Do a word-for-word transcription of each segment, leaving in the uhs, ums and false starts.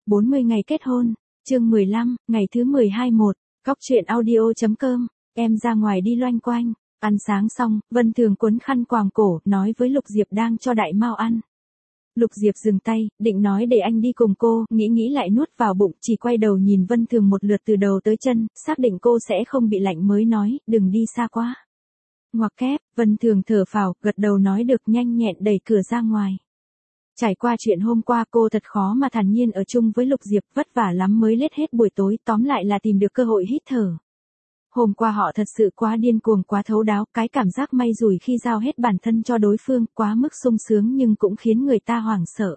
bốn mươi ngày kết hôn, chương mười lăm, ngày thứ mười hai một, Cóc truyện audio chấm com, em ra ngoài đi loanh quanh, ăn sáng xong, Vân Thường quấn khăn quàng cổ, nói với Lục Diệp đang cho Đại Mao ăn. Lục Diệp dừng tay, định nói để anh đi cùng cô, nghĩ nghĩ lại nuốt vào bụng, chỉ quay đầu nhìn Vân Thường một lượt từ đầu tới chân, xác định cô sẽ không bị lạnh mới nói, đừng đi xa quá. Ngoặc kép, Vân Thường thở phào, gật đầu nói được, nhanh nhẹn đẩy cửa ra ngoài. Trải qua chuyện hôm qua cô thật khó mà thản nhiên ở chung với Lục Diệp, vất vả lắm mới lết hết buổi tối, tóm lại là tìm được cơ hội hít thở. Hôm qua họ thật sự quá điên cuồng, quá thấu đáo, cái cảm giác may rủi khi giao hết bản thân cho đối phương, quá mức sung sướng nhưng cũng khiến người ta hoảng sợ.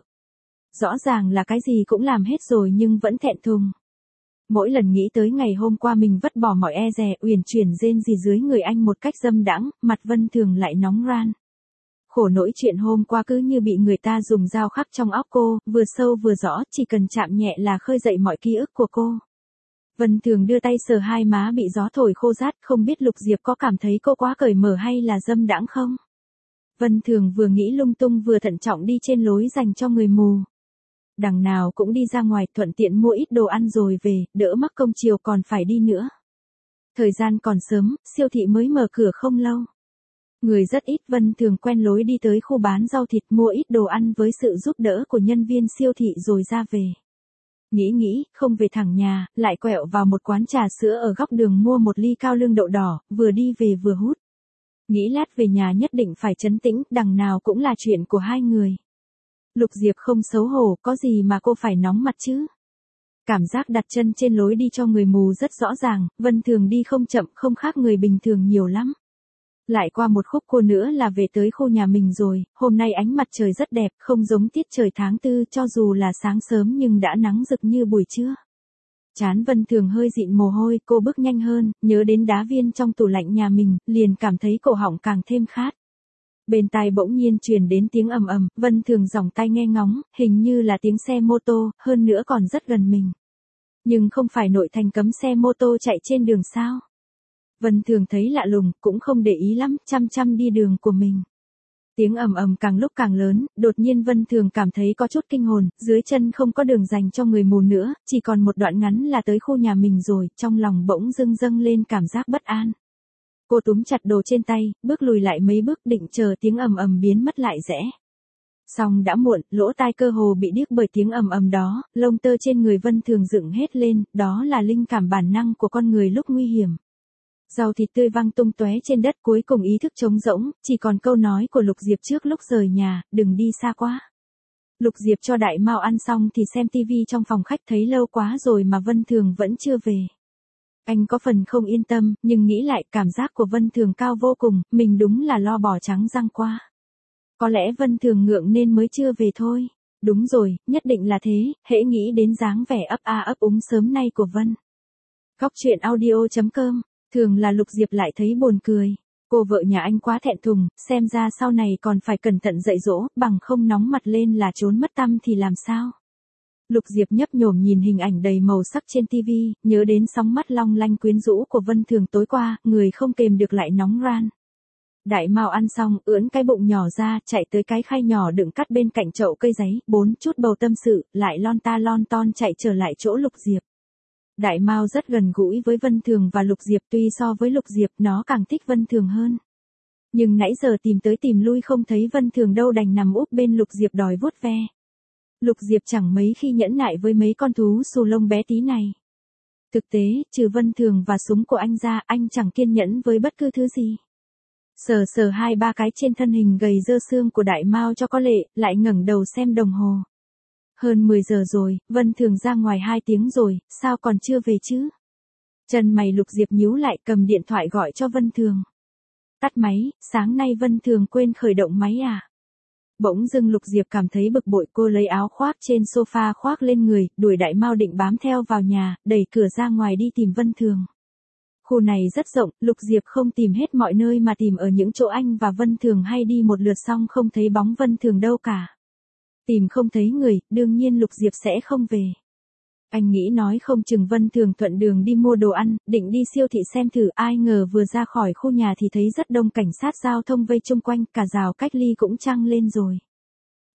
Rõ ràng là cái gì cũng làm hết rồi nhưng vẫn thẹn thùng. Mỗi lần nghĩ tới ngày hôm qua mình vứt bỏ mọi e dè, uyển chuyển rên rỉ dưới người anh một cách dâm đãng, mặt Vân Thường lại nóng ran. Khổ nỗi chuyện hôm qua cứ như bị người ta dùng dao khắc trong óc cô, vừa sâu vừa rõ, chỉ cần chạm nhẹ là khơi dậy mọi ký ức của cô. Vân Thường đưa tay sờ hai má bị gió thổi khô rát, không biết Lục Diệp có cảm thấy cô quá cởi mở hay là dâm đãng không? Vân Thường vừa nghĩ lung tung vừa thận trọng đi trên lối dành cho người mù. Đằng nào cũng đi ra ngoài, thuận tiện mua ít đồ ăn rồi về, đỡ mắc công chiều còn phải đi nữa. Thời gian còn sớm, siêu thị mới mở cửa không lâu. Người rất ít, Vân Thường quen lối đi tới khu bán rau thịt mua ít đồ ăn với sự giúp đỡ của nhân viên siêu thị rồi ra về. Nghĩ nghĩ, không về thẳng nhà, lại quẹo vào một quán trà sữa ở góc đường mua một ly cao lương đậu đỏ, vừa đi về vừa hút. Nghĩ lát về nhà nhất định phải trấn tĩnh, đằng nào cũng là chuyện của hai người. Lục Diệp không xấu hổ, có gì mà cô phải nóng mặt chứ? Cảm giác đặt chân trên lối đi cho người mù rất rõ ràng, Vân Thường đi không chậm, không khác người bình thường nhiều lắm. Lại qua một khúc cua nữa là về tới khu nhà mình rồi, hôm nay ánh mặt trời rất đẹp, không giống tiết trời tháng tư, cho dù là sáng sớm nhưng đã nắng rực như buổi trưa. Trán Vân Thường hơi dịn mồ hôi, cô bước nhanh hơn, nhớ đến đá viên trong tủ lạnh nhà mình, liền cảm thấy cổ họng càng thêm khát. Bên tai bỗng nhiên truyền đến tiếng ầm ầm, Vân Thường giòng tay nghe ngóng, hình như là tiếng xe mô tô, hơn nữa còn rất gần mình. Nhưng không phải nội thành cấm xe mô tô chạy trên đường sao? Vân Thường thấy lạ lùng, cũng không để ý lắm, chăm chăm đi đường của mình. Tiếng ầm ầm càng lúc càng lớn, đột nhiên Vân Thường cảm thấy có chút kinh hồn, dưới chân không có đường dành cho người mù nữa, chỉ còn một đoạn ngắn là tới khu nhà mình rồi, trong lòng bỗng dưng dâng lên cảm giác bất an. Cô túm chặt đồ trên tay, bước lùi lại mấy bước định chờ tiếng ầm ầm biến mất lại rẽ. Xong đã muộn, lỗ tai cơ hồ bị điếc bởi tiếng ầm ầm đó, lông tơ trên người Vân Thường dựng hết lên, đó là linh cảm bản năng của con người lúc nguy hiểm. Rau thịt tươi văng tung tóe trên đất, cuối cùng ý thức trống rỗng, chỉ còn câu nói của Lục Diệp trước lúc rời nhà, đừng đi xa quá. Lục Diệp cho Đại Mao ăn xong thì xem tivi trong phòng khách, thấy lâu quá rồi mà Vân Thường vẫn chưa về. Anh có phần không yên tâm, nhưng nghĩ lại cảm giác của Vân Thường cao vô cùng, mình đúng là lo bò trắng răng quá. Có lẽ Vân Thường ngượng nên mới chưa về thôi. Đúng rồi, nhất định là thế, hễ nghĩ đến dáng vẻ ấp a ấp úng sớm nay của Vân. Cóc truyện audio chấm com. Thường là Lục Diệp lại thấy buồn cười. Cô vợ nhà anh quá thẹn thùng, xem ra sau này còn phải cẩn thận dạy dỗ, bằng không nóng mặt lên là trốn mất tăm thì làm sao. Lục Diệp nhấp nhổm nhìn hình ảnh đầy màu sắc trên tivi, nhớ đến sóng mắt long lanh quyến rũ của Vân Thường tối qua, người không kềm được lại nóng ran. Đại Mao ăn xong, ưỡn cái bụng nhỏ ra, chạy tới cái khay nhỏ đựng cắt bên cạnh chậu cây giấy, bốn chút bầu tâm sự, lại lon ta lon ton chạy trở lại chỗ Lục Diệp. Đại Mao rất gần gũi với Vân Thường và Lục Diệp, tuy so với Lục Diệp nó càng thích Vân Thường hơn. Nhưng nãy giờ tìm tới tìm lui không thấy Vân Thường đâu, đành nằm úp bên Lục Diệp đòi vuốt ve. Lục Diệp chẳng mấy khi nhẫn nại với mấy con thú xù lông bé tí này. Thực tế, trừ Vân Thường và súng của anh ra, anh chẳng kiên nhẫn với bất cứ thứ gì. Sờ sờ hai ba cái trên thân hình gầy dơ xương của Đại Mao cho có lệ, lại ngẩng đầu xem đồng hồ. Hơn mười giờ rồi, Vân Thường ra ngoài hai tiếng rồi, sao còn chưa về chứ? Chân mày Lục Diệp nhíu lại, cầm điện thoại gọi cho Vân Thường. Tắt máy, sáng nay Vân Thường quên khởi động máy à? Bỗng dưng Lục Diệp cảm thấy bực bội, cô lấy áo khoác trên sofa khoác lên người, đuổi Đại Mao định bám theo vào nhà, đẩy cửa ra ngoài đi tìm Vân Thường. Khu này rất rộng, Lục Diệp không tìm hết mọi nơi mà tìm ở những chỗ anh và Vân Thường hay đi một lượt xong không thấy bóng Vân Thường đâu cả. Tìm không thấy người, đương nhiên Lục Diệp sẽ không về. Anh nghĩ nói không chừng Vân Thường thuận đường đi mua đồ ăn, định đi siêu thị xem thử, ai ngờ vừa ra khỏi khu nhà thì thấy rất đông cảnh sát giao thông vây chung quanh, cả rào cách ly cũng trăng lên rồi.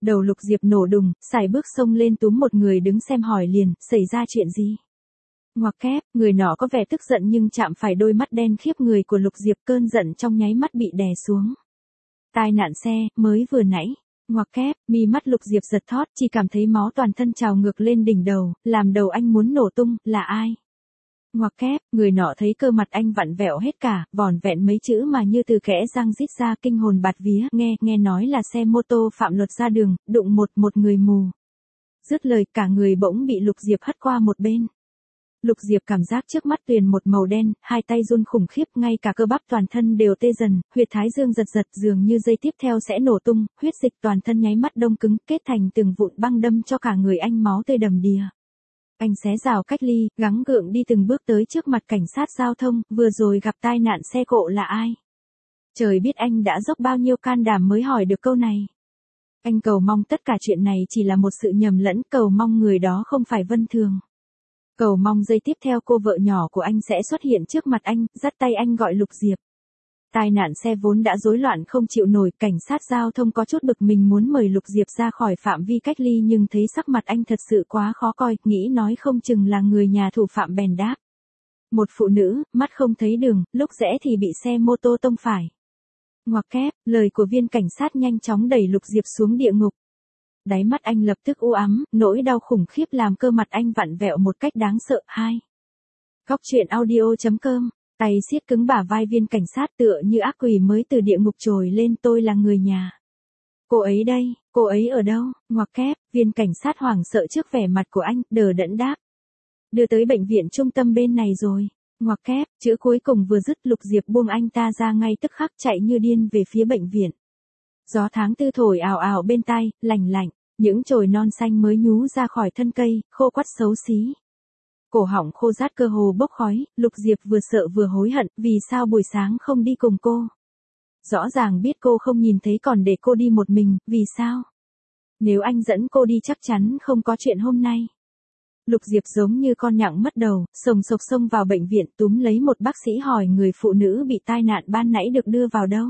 Đầu Lục Diệp nổ đùng, xài bước xông lên túm một người đứng xem hỏi liền, xảy ra chuyện gì? Ngoặc kép, người nọ có vẻ tức giận nhưng chạm phải đôi mắt đen khiếp người của Lục Diệp, cơn giận trong nháy mắt bị đè xuống. Tai nạn xe, mới vừa nãy. Ngoặc kép, mi mắt Lục Diệp giật thót, chỉ cảm thấy máu toàn thân trào ngược lên đỉnh đầu, làm đầu anh muốn nổ tung, là ai? Ngoặc kép, người nọ thấy cơ mặt anh vặn vẹo hết cả, vỏn vẹn mấy chữ mà như từ kẽ răng rít ra, kinh hồn bạt vía, nghe, nghe nói là xe mô tô phạm luật ra đường, đụng một, một người mù. Dứt lời cả người bỗng bị Lục Diệp hất qua một bên. Lục Diệp cảm giác trước mắt tuyền một màu đen, hai tay run khủng khiếp, ngay cả cơ bắp toàn thân đều tê dần, huyệt thái dương giật giật dường như giây tiếp theo sẽ nổ tung, huyết dịch toàn thân nháy mắt đông cứng, kết thành từng vụn băng đâm cho cả người anh máu tươi đầm đìa. Anh xé rào cách ly, gắng gượng đi từng bước tới trước mặt cảnh sát giao thông, vừa rồi gặp tai nạn xe cộ là ai? Trời biết anh đã dốc bao nhiêu can đảm mới hỏi được câu này. Anh cầu mong tất cả chuyện này chỉ là một sự nhầm lẫn, cầu mong người đó không phải Vân Thường. Cầu mong giây tiếp theo cô vợ nhỏ của anh sẽ xuất hiện trước mặt anh, dắt tay anh gọi Lục Diệp. Tai nạn xe vốn đã rối loạn không chịu nổi, cảnh sát giao thông có chút bực mình muốn mời Lục Diệp ra khỏi phạm vi cách ly nhưng thấy sắc mặt anh thật sự quá khó coi, nghĩ nói không chừng là người nhà thủ phạm bèn đáp. Một phụ nữ, mắt không thấy đường, lúc rẽ thì bị xe mô tô tông phải. Ngoặc kép, lời của viên cảnh sát nhanh chóng đẩy Lục Diệp xuống địa ngục. Đáy mắt anh lập tức u ám, nỗi đau khủng khiếp làm cơ mặt anh vặn vẹo một cách đáng sợ. Hai. Góc truyện audio chấm com, tay siết cứng bả vai viên cảnh sát tựa như ác quỷ mới từ địa ngục trồi lên, tôi là người nhà. Cô ấy đây, cô ấy ở đâu? Ngoặc kép, viên cảnh sát hoảng sợ trước vẻ mặt của anh, đờ đẫn đáp. Đưa tới bệnh viện trung tâm bên này rồi. Ngoặc kép, chữ cuối cùng vừa dứt, Lục Diệp buông anh ta ra ngay tức khắc chạy như điên về phía bệnh viện. Gió tháng tư thổi ào ào bên tai, lành lạnh, những chồi non xanh mới nhú ra khỏi thân cây, khô quắt xấu xí. Cổ họng khô rát cơ hồ bốc khói, Lục Diệp vừa sợ vừa hối hận, vì sao buổi sáng không đi cùng cô? Rõ ràng biết cô không nhìn thấy còn để cô đi một mình, vì sao? Nếu anh dẫn cô đi chắc chắn không có chuyện hôm nay. Lục Diệp giống như con nhặng mất đầu, sồng sộc xông vào bệnh viện túm lấy một bác sĩ hỏi người phụ nữ bị tai nạn ban nãy được đưa vào đâu.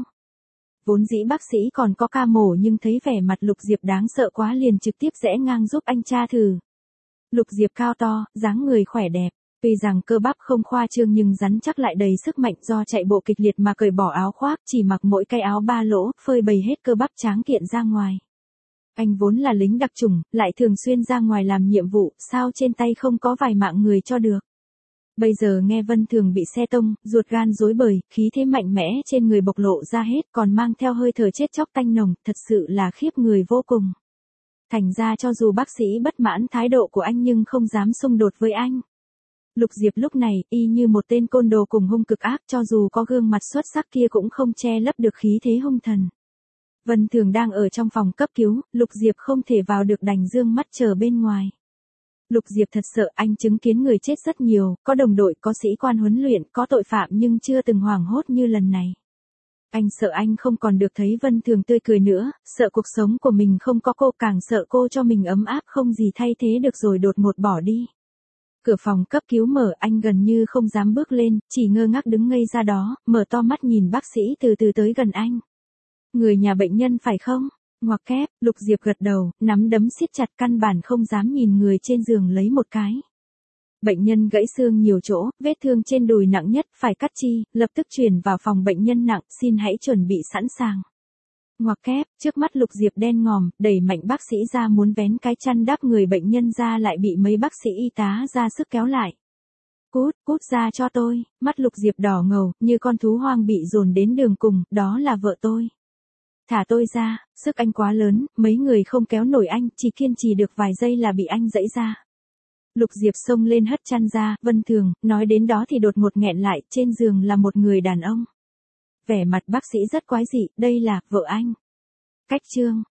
Vốn dĩ bác sĩ còn có ca mổ nhưng thấy vẻ mặt Lục Diệp đáng sợ quá liền trực tiếp rẽ ngang giúp anh tra thử. Lục Diệp cao to, dáng người khỏe đẹp, tuy rằng cơ bắp không khoa trương nhưng rắn chắc lại đầy sức mạnh do chạy bộ kịch liệt mà cởi bỏ áo khoác, chỉ mặc mỗi cái áo ba lỗ, phơi bày hết cơ bắp tráng kiện ra ngoài. Anh vốn là lính đặc chủng, lại thường xuyên ra ngoài làm nhiệm vụ, sao trên tay không có vài mạng người cho được. Bây giờ nghe Vân Thường bị xe tông, ruột gan rối bời, khí thế mạnh mẽ trên người bộc lộ ra hết, còn mang theo hơi thở chết chóc tanh nồng, thật sự là khiếp người vô cùng. Thành ra cho dù bác sĩ bất mãn thái độ của anh nhưng không dám xung đột với anh. Lục Diệp lúc này, y như một tên côn đồ cùng hung cực ác, cho dù có gương mặt xuất sắc kia cũng không che lấp được khí thế hung thần. Vân Thường đang ở trong phòng cấp cứu, Lục Diệp không thể vào được đành dương mắt chờ bên ngoài. Lục Diệp thật sợ, anh chứng kiến người chết rất nhiều, có đồng đội, có sĩ quan huấn luyện, có tội phạm nhưng chưa từng hoảng hốt như lần này. Anh sợ anh không còn được thấy Vân Thường tươi cười nữa, sợ cuộc sống của mình không có cô, càng sợ cô cho mình ấm áp không gì thay thế được rồi đột ngột bỏ đi. Cửa phòng cấp cứu mở, anh gần như không dám bước lên, chỉ ngơ ngác đứng ngây ra đó, mở to mắt nhìn bác sĩ từ từ tới gần anh. Người nhà bệnh nhân phải không? Ngoặc kép, Lục Diệp gật đầu, nắm đấm siết chặt, căn bản không dám nhìn người trên giường lấy một cái. Bệnh nhân gãy xương nhiều chỗ, vết thương trên đùi nặng nhất, phải cắt chi, lập tức chuyển vào phòng bệnh nhân nặng, xin hãy chuẩn bị sẵn sàng. Ngoặc kép, trước mắt Lục Diệp đen ngòm, đẩy mạnh bác sĩ ra muốn vén cái chăn đắp người bệnh nhân ra lại bị mấy bác sĩ y tá ra sức kéo lại. Cút, cút ra cho tôi, mắt Lục Diệp đỏ ngầu, như con thú hoang bị dồn đến đường cùng, đó là vợ tôi. Thả tôi ra, sức anh quá lớn, mấy người không kéo nổi anh, chỉ kiên trì được vài giây là bị anh dẫy ra. Lục Diệp xông lên hất chăn ra, Vân Thường, nói đến đó thì đột ngột nghẹn lại, trên giường là một người đàn ông. Vẻ mặt bác sĩ rất quái dị, đây là, vợ anh. Cách chương.